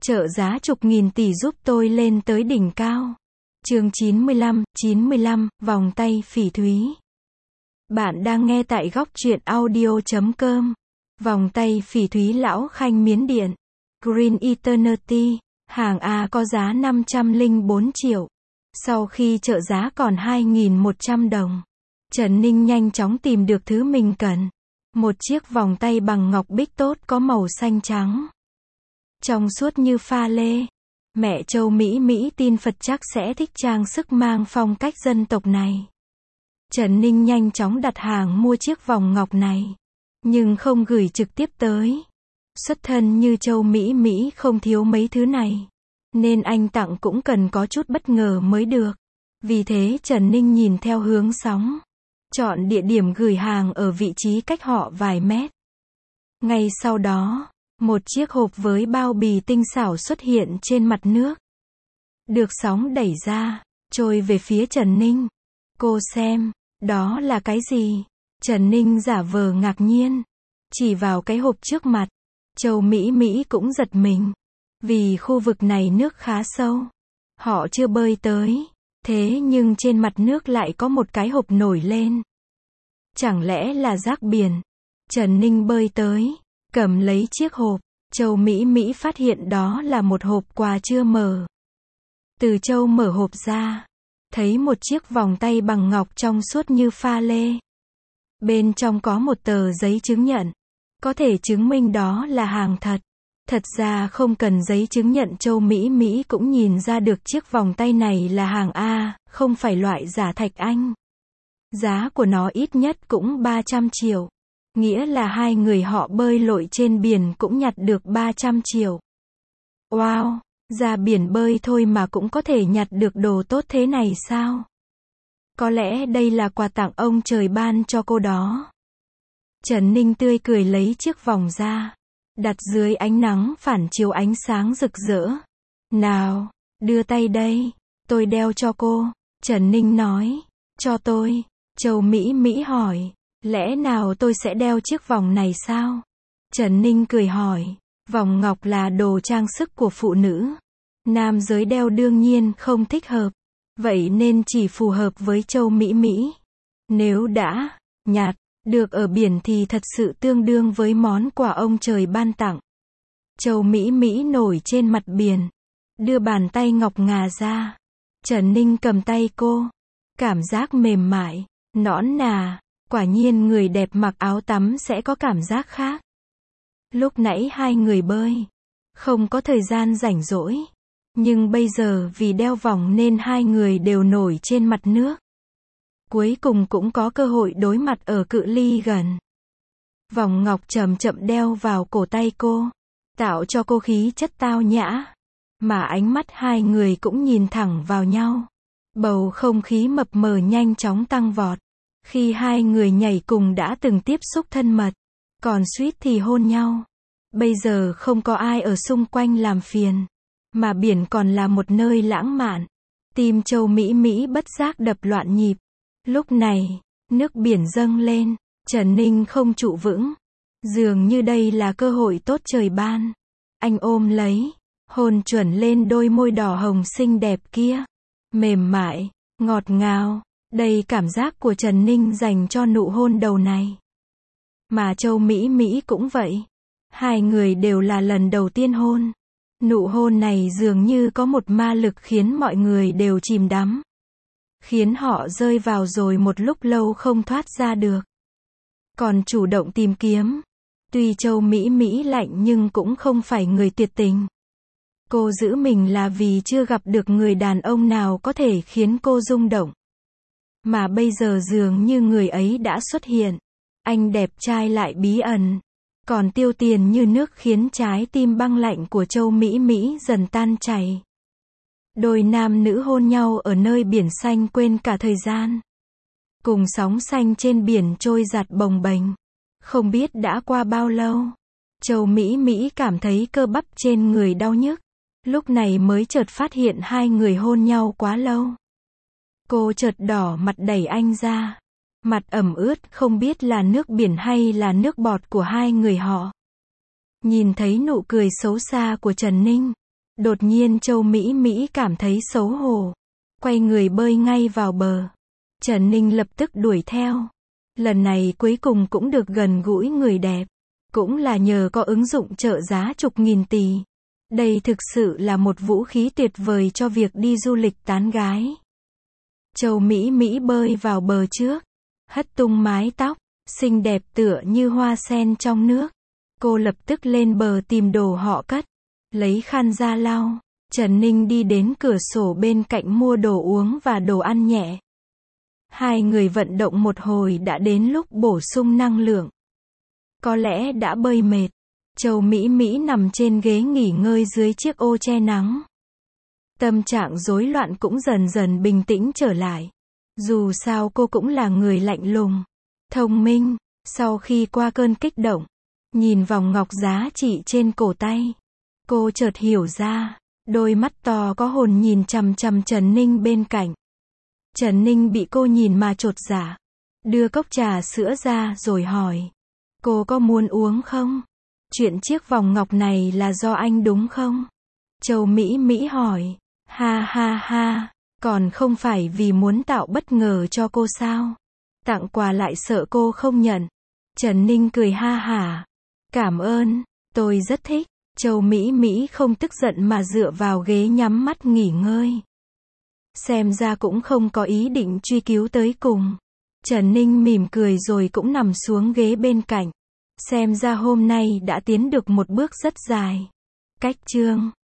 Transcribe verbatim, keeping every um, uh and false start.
Trợ giá chục nghìn tỷ giúp tôi lên tới đỉnh cao. Chương chín mươi lăm, chín mươi lăm, vòng tay phỉ thúy. Bạn đang nghe tại góc truyện audio chấm com. Vòng tay phỉ thúy lão khanh miến điện. Green Eternity, hàng A có giá năm trăm lẻ bốn triệu. Sau khi trợ giá còn hai nghìn một trăm đồng, Trần Ninh nhanh chóng tìm được thứ mình cần. Một chiếc vòng tay bằng ngọc bích tốt có màu xanh trắng, trong suốt như pha lê. Mẹ Châu Mỹ Mỹ tin Phật chắc sẽ thích trang sức mang phong cách dân tộc này. Trần Ninh nhanh chóng đặt hàng mua chiếc vòng ngọc này, nhưng không gửi trực tiếp tới. Xuất thân như Châu Mỹ Mỹ không thiếu mấy thứ này, nên anh tặng cũng cần có chút bất ngờ mới được. Vì thế Trần Ninh nhìn theo hướng sóng, chọn địa điểm gửi hàng ở vị trí cách họ vài mét. Ngay sau đó, một chiếc hộp với bao bì tinh xảo xuất hiện trên mặt nước, được sóng đẩy ra, trôi về phía Trần Ninh. Cô xem, đó là cái gì? Trần Ninh giả vờ ngạc nhiên, chỉ vào cái hộp trước mặt. Châu Mỹ Mỹ cũng giật mình, vì khu vực này nước khá sâu, họ chưa bơi tới. Thế nhưng trên mặt nước lại có một cái hộp nổi lên. Chẳng lẽ là rác biển? Trần Ninh bơi tới, cầm lấy chiếc hộp. Châu Mỹ Mỹ phát hiện đó là một hộp quà chưa mở. Từ Châu mở hộp ra, thấy một chiếc vòng tay bằng ngọc trong suốt như pha lê. Bên trong có một tờ giấy chứng nhận, có thể chứng minh đó là hàng thật. Thật ra không cần giấy chứng nhận, Châu Mỹ Mỹ cũng nhìn ra được chiếc vòng tay này là hàng A, không phải loại giả thạch anh. Giá của nó ít nhất cũng ba trăm triệu. Nghĩa là hai người họ bơi lội trên biển cũng nhặt được ba trăm triệu. Wow, ra biển bơi thôi mà cũng có thể nhặt được đồ tốt thế này sao? Có lẽ đây là quà tặng ông trời ban cho cô đó. Trần Ninh tươi cười lấy chiếc vòng ra, đặt dưới ánh nắng phản chiếu ánh sáng rực rỡ. Nào, đưa tay đây, tôi đeo cho cô. Trần Ninh nói. Cho tôi? Châu Mỹ Mỹ hỏi. Lẽ nào tôi sẽ đeo chiếc vòng này sao? Trần Ninh cười hỏi. Vòng ngọc là đồ trang sức của phụ nữ. Nam giới đeo đương nhiên không thích hợp. Vậy nên chỉ phù hợp với Châu Mỹ Mỹ. Nếu đã nhặt được ở biển thì thật sự tương đương với món quà ông trời ban tặng. Châu Mỹ Mỹ nổi trên mặt biển, đưa bàn tay ngọc ngà ra. Trần Ninh cầm tay cô, cảm giác mềm mại, nõn nà. Quả nhiên người đẹp mặc áo tắm sẽ có cảm giác khác. Lúc nãy hai người bơi, không có thời gian rảnh rỗi. Nhưng bây giờ vì đeo vòng nên hai người đều nổi trên mặt nước. Cuối cùng cũng có cơ hội đối mặt ở cự ly gần. Vòng ngọc chậm chậm đeo vào cổ tay cô, tạo cho cô khí chất tao nhã. Mà ánh mắt hai người cũng nhìn thẳng vào nhau. Bầu không khí mập mờ nhanh chóng tăng vọt. Khi hai người nhảy cùng đã từng tiếp xúc thân mật, còn suýt thì hôn nhau. Bây giờ không có ai ở xung quanh làm phiền, mà biển còn là một nơi lãng mạn. Tim Châu Mỹ Mỹ bất giác đập loạn nhịp. Lúc này, nước biển dâng lên, Trần Ninh không trụ vững. Dường như đây là cơ hội tốt trời ban. Anh ôm lấy, hôn chuẩn lên đôi môi đỏ hồng xinh đẹp kia. Mềm mại, ngọt ngào. Đây cảm giác của Trần Ninh dành cho nụ hôn đầu này. Mà Châu Mỹ Mỹ cũng vậy. Hai người đều là lần đầu tiên hôn. Nụ hôn này dường như có một ma lực khiến mọi người đều chìm đắm. Khiến họ rơi vào rồi một lúc lâu không thoát ra được. Còn chủ động tìm kiếm. Tuy Châu Mỹ Mỹ lạnh nhưng cũng không phải người tuyệt tình. Cô giữ mình là vì chưa gặp được người đàn ông nào có thể khiến cô rung động. Mà bây giờ dường như người ấy đã xuất hiện. Anh đẹp trai lại bí ẩn, còn tiêu tiền như nước khiến trái tim băng lạnh của Châu Mỹ Mỹ dần tan chảy. Đôi nam nữ hôn nhau ở nơi biển xanh quên cả thời gian. Cùng sóng xanh trên biển trôi giạt bồng bềnh. Không biết đã qua bao lâu. Châu Mỹ Mỹ cảm thấy cơ bắp trên người đau nhức. Lúc này mới chợt phát hiện hai người hôn nhau quá lâu. Cô chợt đỏ mặt đẩy anh ra. Mặt ẩm ướt không biết là nước biển hay là nước bọt của hai người họ. Nhìn thấy nụ cười xấu xa của Trần Ninh, Đột nhiên Châu Mỹ Mỹ cảm thấy xấu hổ. Quay người bơi ngay vào bờ. Trần Ninh lập tức đuổi theo. Lần này cuối cùng cũng được gần gũi người đẹp. Cũng là nhờ có ứng dụng trợ giá chục nghìn tỷ. Đây thực sự là một vũ khí tuyệt vời cho việc đi du lịch tán gái. Châu Mỹ Mỹ bơi vào bờ trước. Hất tung mái tóc, xinh đẹp tựa như hoa sen trong nước. Cô lập tức lên bờ tìm đồ họ cất. Lấy khăn ra lau. Trần Ninh đi đến cửa sổ bên cạnh mua đồ uống và đồ ăn nhẹ. Hai người vận động một hồi đã đến lúc bổ sung năng lượng. Có lẽ đã bơi mệt. Châu Mỹ Mỹ nằm trên ghế nghỉ ngơi dưới chiếc ô che nắng. Tâm trạng rối loạn cũng dần dần bình tĩnh trở lại. Dù sao cô cũng là người lạnh lùng, thông minh. Sau khi qua cơn kích động, nhìn vòng ngọc giá trị trên cổ tay, cô chợt hiểu ra. Đôi mắt to có hồn nhìn chằm chằm Trần Ninh bên cạnh. Trần Ninh bị cô nhìn mà chột dạ. Đưa cốc trà sữa ra rồi hỏi. Cô có muốn uống không? Chuyện chiếc vòng ngọc này là do anh đúng không? Châu Mỹ Mỹ hỏi. Ha ha ha, còn không phải vì muốn tạo bất ngờ cho cô sao? Tặng quà lại sợ cô không nhận. Trần Ninh cười ha hả. Cảm ơn, tôi rất thích. Châu Mỹ Mỹ không tức giận mà dựa vào ghế nhắm mắt nghỉ ngơi. Xem ra cũng không có ý định truy cứu tới cùng. Trần Ninh mỉm cười rồi cũng nằm xuống ghế bên cạnh. Xem ra hôm nay đã tiến được một bước rất dài. Cách chương